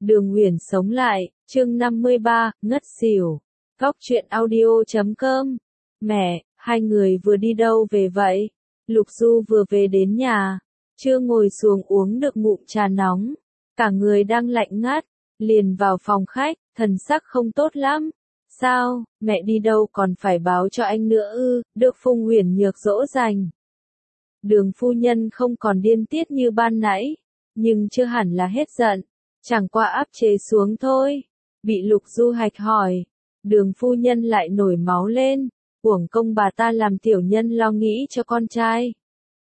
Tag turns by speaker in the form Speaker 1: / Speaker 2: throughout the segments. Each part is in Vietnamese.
Speaker 1: Đường Uyển sống lại, chương 53, ngất xỉu. Góc truyện audio.com. Mẹ, hai người vừa đi đâu về vậy? Lục Du vừa về đến nhà, chưa ngồi xuống uống được ngụm trà nóng, cả người đang lạnh ngắt, liền vào phòng khách, thần sắc không tốt lắm. Sao, mẹ đi đâu còn phải báo cho anh nữa ư? Được Phùng Uyển Nhược dỗ dành. Đường phu nhân không còn điên tiết như ban nãy, nhưng chưa hẳn là hết giận, chẳng qua áp chế xuống thôi. Bị Lục Du hạch hỏi, đường phu nhân lại nổi máu lên, uổng công bà ta làm tiểu nhân lo nghĩ cho con trai.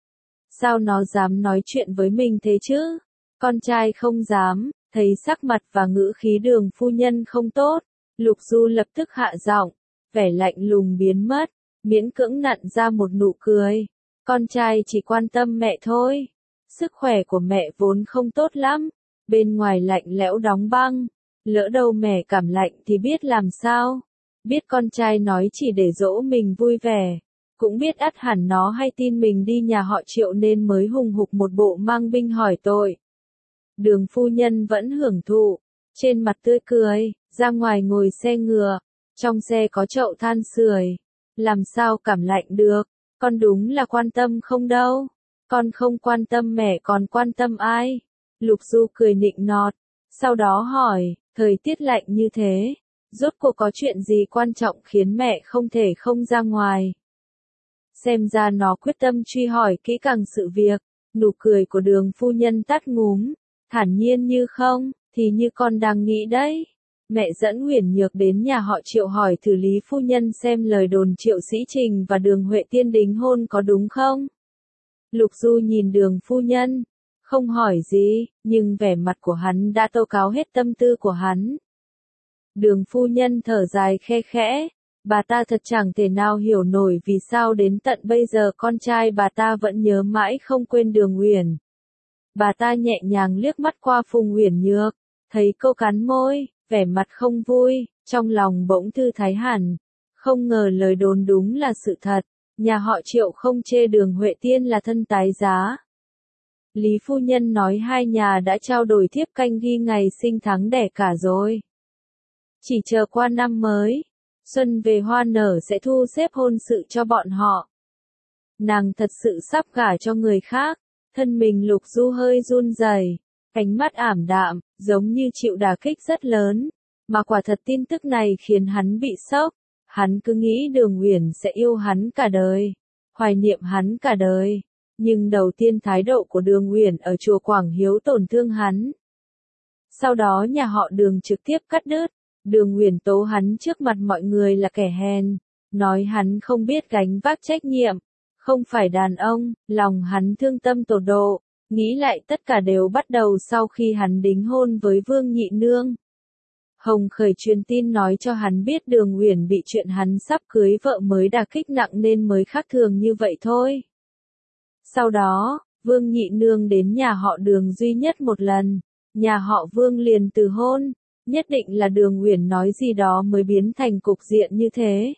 Speaker 1: Sao nó dám nói chuyện với mình thế chứ? Con trai không dám. Thấy sắc mặt và ngữ khí đường phu nhân không tốt, Lục Du lập tức hạ giọng, vẻ lạnh lùng biến mất, miễn cưỡng nặn ra một nụ cười. Con trai chỉ quan tâm mẹ thôi. Sức khỏe của mẹ vốn không tốt lắm, bên ngoài lạnh lẽo đóng băng, lỡ đâu mẹ cảm lạnh thì biết làm sao. Biết con trai nói chỉ để dỗ mình vui vẻ, cũng biết ắt hẳn nó hay tin mình đi nhà họ Triệu nên mới hùng hục một bộ mang binh hỏi tội. Đường phu nhân vẫn hưởng thụ, trên mặt tươi cười, ra ngoài ngồi xe ngựa, trong xe có chậu than sưởi, làm sao cảm lạnh được, con đúng là quan tâm không đâu, con không quan tâm mẹ còn quan tâm ai? Lục Du cười nịnh nọt, sau đó hỏi, thời tiết lạnh như thế, rốt cuộc có chuyện gì quan trọng khiến mẹ không thể không ra ngoài? Xem ra nó quyết tâm truy hỏi kỹ càng sự việc, nụ cười của đường phu nhân tắt ngúm. Thản nhiên như không, thì như con đang nghĩ đấy. Mẹ dẫn Uyển Nhược đến nhà họ Triệu hỏi thử Lý phu nhân xem lời đồn Triệu Sĩ Trình và Đường Huệ Tiên đính hôn có đúng không? Lục Du nhìn đường phu nhân, không hỏi gì, nhưng vẻ mặt của hắn đã tố cáo hết tâm tư của hắn. Đường phu nhân thở dài khe khẽ, bà ta thật chẳng thể nào hiểu nổi vì sao đến tận bây giờ con trai bà ta vẫn nhớ mãi không quên Đường Uyển. Bà ta nhẹ nhàng liếc mắt qua Phùng Uyển Nhược, thấy cô cắn môi, vẻ mặt không vui, trong lòng bỗng thư thái hẳn. Không ngờ lời đồn đúng là sự thật, nhà họ Triệu không chê Đường Huệ Tiên là thân tái giá. Lý phu nhân nói hai nhà đã trao đổi thiếp canh ghi ngày sinh tháng đẻ cả rồi. Chỉ chờ qua năm mới, xuân về hoa nở sẽ thu xếp hôn sự cho bọn họ. Nàng thật sự sắp gả cho người khác. Thân mình Lục Du hơi run rẩy, ánh mắt ảm đạm, giống như chịu đả kích rất lớn, mà quả thật tin tức này khiến hắn bị sốc. Hắn cứ nghĩ Đường Uyển sẽ yêu hắn cả đời, hoài niệm hắn cả đời, nhưng đầu tiên thái độ của Đường Uyển ở chùa Quảng Hiếu tổn thương hắn. Sau đó nhà họ Đường trực tiếp cắt đứt, Đường Uyển tố hắn trước mặt mọi người là kẻ hèn, nói hắn không biết gánh vác trách nhiệm. Không phải đàn ông, lòng hắn thương tâm tột độ, nghĩ lại tất cả đều bắt đầu sau khi hắn đính hôn với Vương Nhị Nương. Hồng Khởi truyền tin nói cho hắn biết Đường Uyển bị chuyện hắn sắp cưới vợ mới đả kích nặng nên mới khác thường như vậy thôi. Sau đó, Vương Nhị Nương đến nhà họ Đường duy nhất một lần, nhà họ Vương liền từ hôn, nhất định là Đường Uyển nói gì đó mới biến thành cục diện như thế.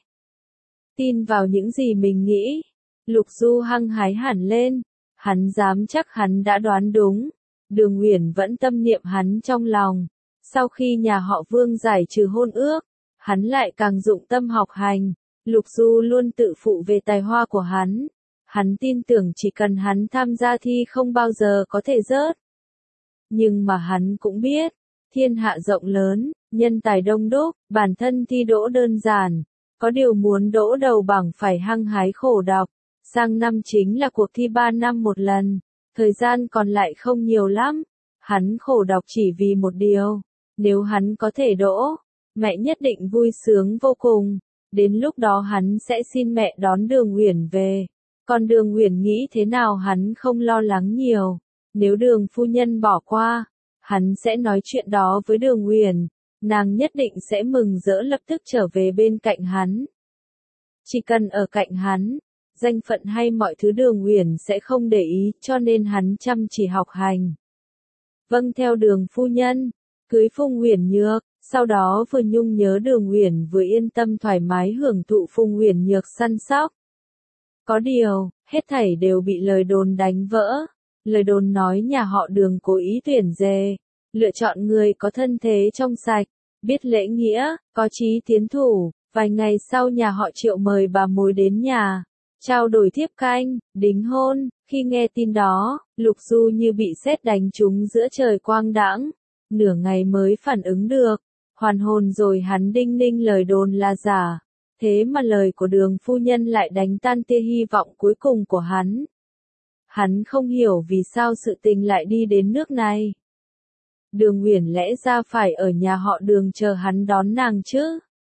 Speaker 1: Tin vào những gì mình nghĩ. Lục Du hăng hái hẳn lên, hắn dám chắc hắn đã đoán đúng, Đường Uyển vẫn tâm niệm hắn trong lòng. Sau khi nhà họ Vương giải trừ hôn ước, hắn lại càng dụng tâm học hành, Lục Du luôn tự phụ về tài hoa của hắn. Hắn tin tưởng chỉ cần hắn tham gia thi không bao giờ có thể rớt. Nhưng mà hắn cũng biết, thiên hạ rộng lớn, nhân tài đông đúc, bản thân thi đỗ đơn giản, có điều muốn đỗ đầu bảng phải hăng hái khổ đọc. Sang năm chính là cuộc thi 3 năm một lần, thời gian còn lại không nhiều lắm. Hắn khổ đọc chỉ vì một điều, nếu hắn có thể đỗ, mẹ nhất định vui sướng vô cùng. Đến lúc đó hắn sẽ xin mẹ đón Đường Uyển về. Còn Đường Uyển nghĩ thế nào hắn không lo lắng nhiều. Nếu Đường phu nhân bỏ qua, hắn sẽ nói chuyện đó với Đường Uyển. Nàng nhất định sẽ mừng rỡ lập tức trở về bên cạnh hắn. Chỉ cần ở cạnh hắn, danh phận hay mọi thứ Đường Uyển sẽ không để ý, cho nên hắn chăm chỉ học hành. Vâng theo Đường phu nhân, cưới Phùng Uyển Nhược, sau đó vừa nhung nhớ Đường Uyển vừa yên tâm thoải mái hưởng thụ Phùng Uyển Nhược săn sóc. Có điều, hết thảy đều bị lời đồn đánh vỡ. Lời đồn nói nhà họ Đường cố ý tuyển dê, Lựa chọn người có thân thế trong sạch, biết lễ nghĩa, có chí tiến thủ. Vài ngày sau nhà họ Triệu mời bà mối đến nhà, trao đổi thiếp canh, đính hôn. Khi nghe tin đó, Lục Du như bị sét đánh trúng giữa trời quang đãng, nửa ngày mới phản ứng được. Hoàn hồn rồi hắn đinh ninh lời đồn là giả, thế mà lời của Đường phu nhân lại đánh tan tia hy vọng cuối cùng của hắn. Hắn không hiểu vì sao sự tình lại đi đến nước này. Đường Uyển lẽ ra phải ở nhà họ Đường chờ hắn đón nàng chứ.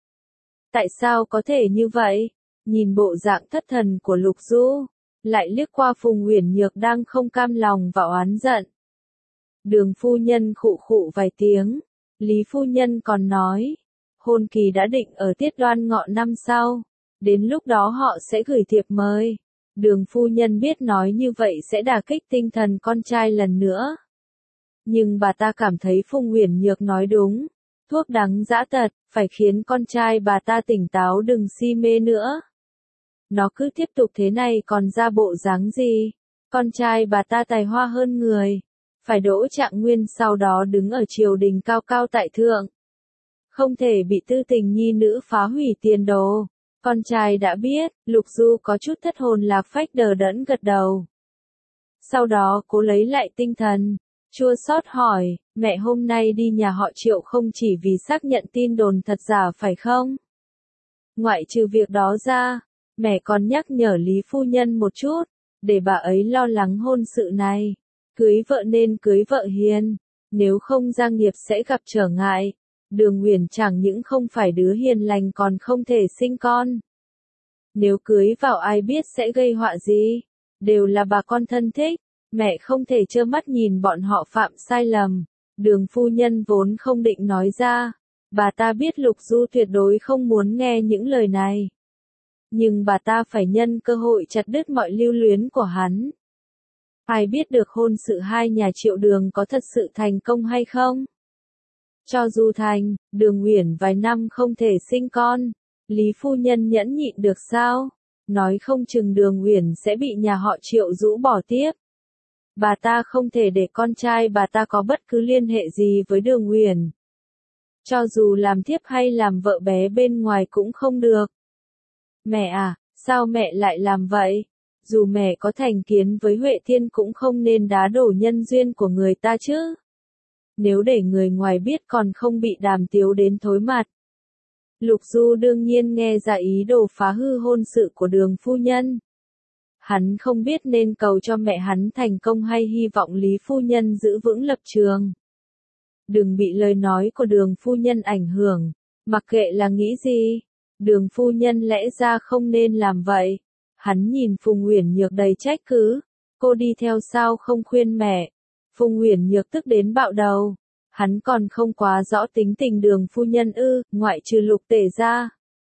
Speaker 1: Tại sao có thể như vậy? Nhìn bộ dạng thất thần của Lục Du, lại liếc qua Phùng Uyển Nhược đang không cam lòng và oán giận. Đường phu nhân khụ khụ vài tiếng, Lý phu nhân còn nói, hôn kỳ đã định ở tiết Đoan Ngọ năm sau, đến lúc đó họ sẽ gửi thiệp mời. Đường phu nhân biết nói như vậy sẽ đả kích tinh thần con trai lần nữa. Nhưng bà ta cảm thấy Phùng Uyển Nhược nói đúng, thuốc đắng dã tật, phải khiến con trai bà ta tỉnh táo đừng si mê nữa. Nó cứ tiếp tục thế này còn ra bộ dáng gì? Con trai bà ta tài hoa hơn người, phải đỗ trạng nguyên sau đó đứng ở triều đình cao cao tại thượng. Không thể bị tư tình nhi nữ phá hủy tiền đồ. Con trai đã biết, Lục Du có chút thất hồn lạc phách đờ đẫn gật đầu. Sau đó cố lấy lại tinh thần, chua xót hỏi, mẹ hôm nay đi nhà họ Triệu không chỉ vì xác nhận tin đồn thật giả phải không? Ngoại trừ việc đó ra, mẹ còn nhắc nhở Lý phu nhân một chút, để bà ấy lo lắng hôn sự này. Cưới vợ nên cưới vợ hiền, nếu không gia nghiệp sẽ gặp trở ngại. Đường Uyển chẳng những không phải đứa hiền lành còn không thể sinh con. Nếu cưới vào ai biết sẽ gây họa gì, đều là bà con thân thích, mẹ không thể trơ mắt nhìn bọn họ phạm sai lầm. Đường phu nhân vốn không định nói ra, bà ta biết Lục Du tuyệt đối không muốn nghe những lời này. Nhưng bà ta phải nhân cơ hội chặt đứt mọi lưu luyến của hắn. Ai biết được hôn sự hai nhà Triệu Đường có thật sự thành công hay không? Cho dù thành, Đường Uyển vài năm không thể sinh con, Lý phu nhân nhẫn nhịn được sao? Nói không chừng Đường Uyển sẽ bị nhà họ Triệu rũ bỏ tiếp. Bà ta không thể để con trai bà ta có bất cứ liên hệ gì với Đường Uyển. Cho dù làm thiếp hay làm vợ bé bên ngoài cũng không được. Mẹ à, sao mẹ lại làm vậy? Dù mẹ có thành kiến với Huệ Thiên cũng không nên đá đổ nhân duyên của người ta chứ. Nếu để người ngoài biết còn không bị Đàm Tiếu đến thối mặt. Lục Du đương nhiên nghe ra ý đồ phá hư hôn sự của Đường phu nhân. Hắn không biết nên cầu cho mẹ hắn thành công hay hy vọng Lý phu nhân giữ vững lập trường. Đừng bị lời nói của Đường phu nhân ảnh hưởng, mặc kệ là nghĩ gì. Đường phu nhân lẽ ra không nên làm vậy. Hắn nhìn Phùng Uyển Nhược đầy trách cứ, cô đi theo sao không khuyên mẹ. Phùng Uyển Nhược tức đến bạo đầu. Hắn còn không quá rõ tính tình Đường phu nhân ngoại trừ Lục Tể ra.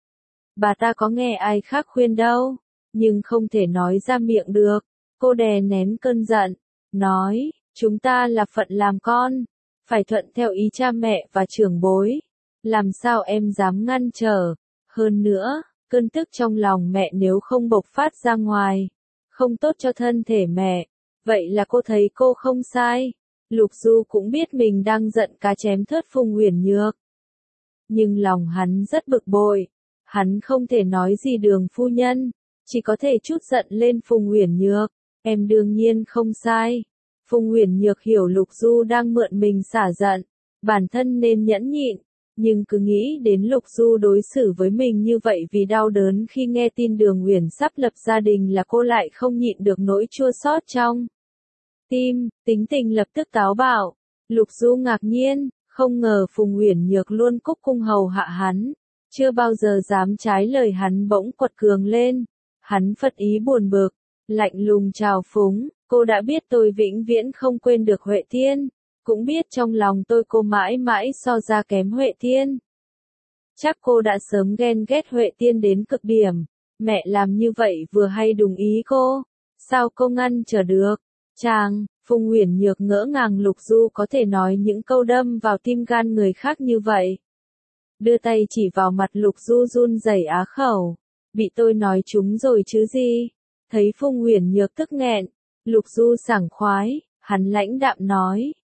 Speaker 1: Bà ta có nghe ai khác khuyên đâu, nhưng không thể nói ra miệng được. Cô đè nén cơn giận, nói, chúng ta là phận làm con, phải thuận theo ý cha mẹ và trưởng bối. Làm sao em dám ngăn trở? Hơn nữa, cơn tức trong lòng mẹ nếu không bộc phát ra ngoài, không tốt cho thân thể mẹ. Vậy là cô thấy cô không sai. Lục Du cũng biết mình đang giận cá chém thớt Phùng Uyển Nhược. Nhưng lòng hắn rất bực bội. Hắn không thể nói gì Đường phu nhân, chỉ có thể trút giận lên Phùng Uyển Nhược. Em đương nhiên không sai. Phùng Uyển Nhược hiểu Lục Du đang mượn mình xả giận, bản thân nên nhẫn nhịn. Nhưng cứ nghĩ đến Lục Du đối xử với mình như vậy vì đau đớn khi nghe tin Đường Uyển sắp lập gia đình là cô lại không nhịn được nỗi chua xót trong tim, tính tình lập tức táo bạo. Lục Du ngạc nhiên, không ngờ Phùng Uyển Nhược luôn cúc cung hầu hạ hắn, chưa bao giờ dám trái lời hắn bỗng quật cường lên. Hắn phật ý buồn bực, lạnh lùng trào phúng, cô đã biết tôi vĩnh viễn không quên được Huệ Thiên, cũng biết trong lòng tôi cô mãi mãi so ra kém Huệ Thiên. Chắc cô đã sớm ghen ghét Huệ Thiên đến cực điểm, mẹ làm như vậy vừa hay đúng ý cô, sao cô ngăn trở được? Chàng, Phùng Uyển Nhược ngỡ ngàng Lục Du có thể nói những câu đâm vào tim gan người khác như vậy. Đưa tay chỉ vào mặt Lục Du run rẩy á khẩu, bị tôi nói trúng rồi chứ gì? Thấy Phùng Uyển Nhược tức nghẹn, Lục Du sảng khoái, hắn lãnh đạm nói,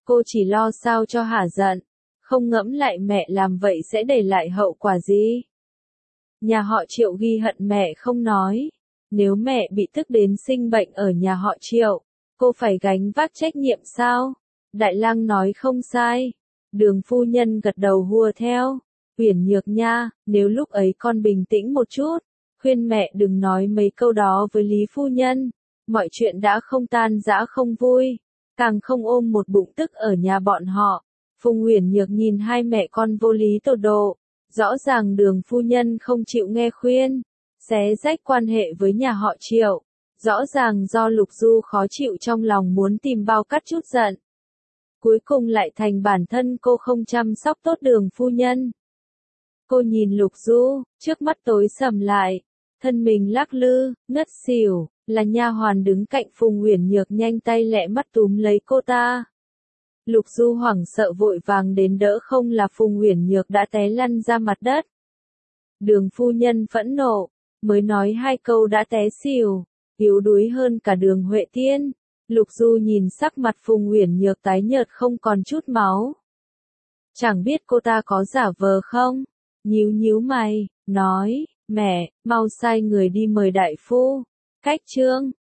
Speaker 1: Cô chỉ lo sao cho hả giận, không ngẫm lại mẹ làm vậy sẽ để lại hậu quả gì. Nhà họ Triệu ghi hận mẹ không nói. Nếu mẹ bị tức đến sinh bệnh ở nhà họ Triệu, cô phải gánh vác trách nhiệm sao? Đại lang nói không sai. Đường phu nhân gật đầu hùa theo. Uyển Nhược nha, nếu lúc ấy con bình tĩnh một chút, khuyên mẹ đừng nói mấy câu đó với Lý phu nhân, mọi chuyện đã không tan rã không vui, càng không ôm một bụng tức ở nhà bọn họ. Phùng Uyển Nhược nhìn hai mẹ con vô lý tột độ, rõ ràng Đường phu nhân không chịu nghe khuyên, xé rách quan hệ với nhà họ Triệu, rõ ràng do Lục Du khó chịu trong lòng muốn tìm bao cắt chút giận. Cuối cùng lại thành bản thân cô không chăm sóc tốt Đường phu nhân. Cô nhìn Lục Du, trước mắt tối sầm lại, thân mình lắc lư, ngất xỉu, là nha hoàn đứng cạnh Phùng Uyển Nhược nhanh tay lẹ mắt túm lấy cô ta. Lục Du hoảng sợ vội vàng đến đỡ, không là Phùng Uyển Nhược đã té lăn ra mặt đất. Đường phu nhân phẫn nộ, mới nói hai câu đã té xỉu, yếu đuối hơn cả Đường Huệ Tiên. Lục Du nhìn sắc mặt Phùng Uyển Nhược tái nhợt không còn chút máu. Chẳng biết cô ta có giả vờ không? Nhíu nhíu mày, nói, mẹ, mau sai người đi mời đại phu. Cách trương,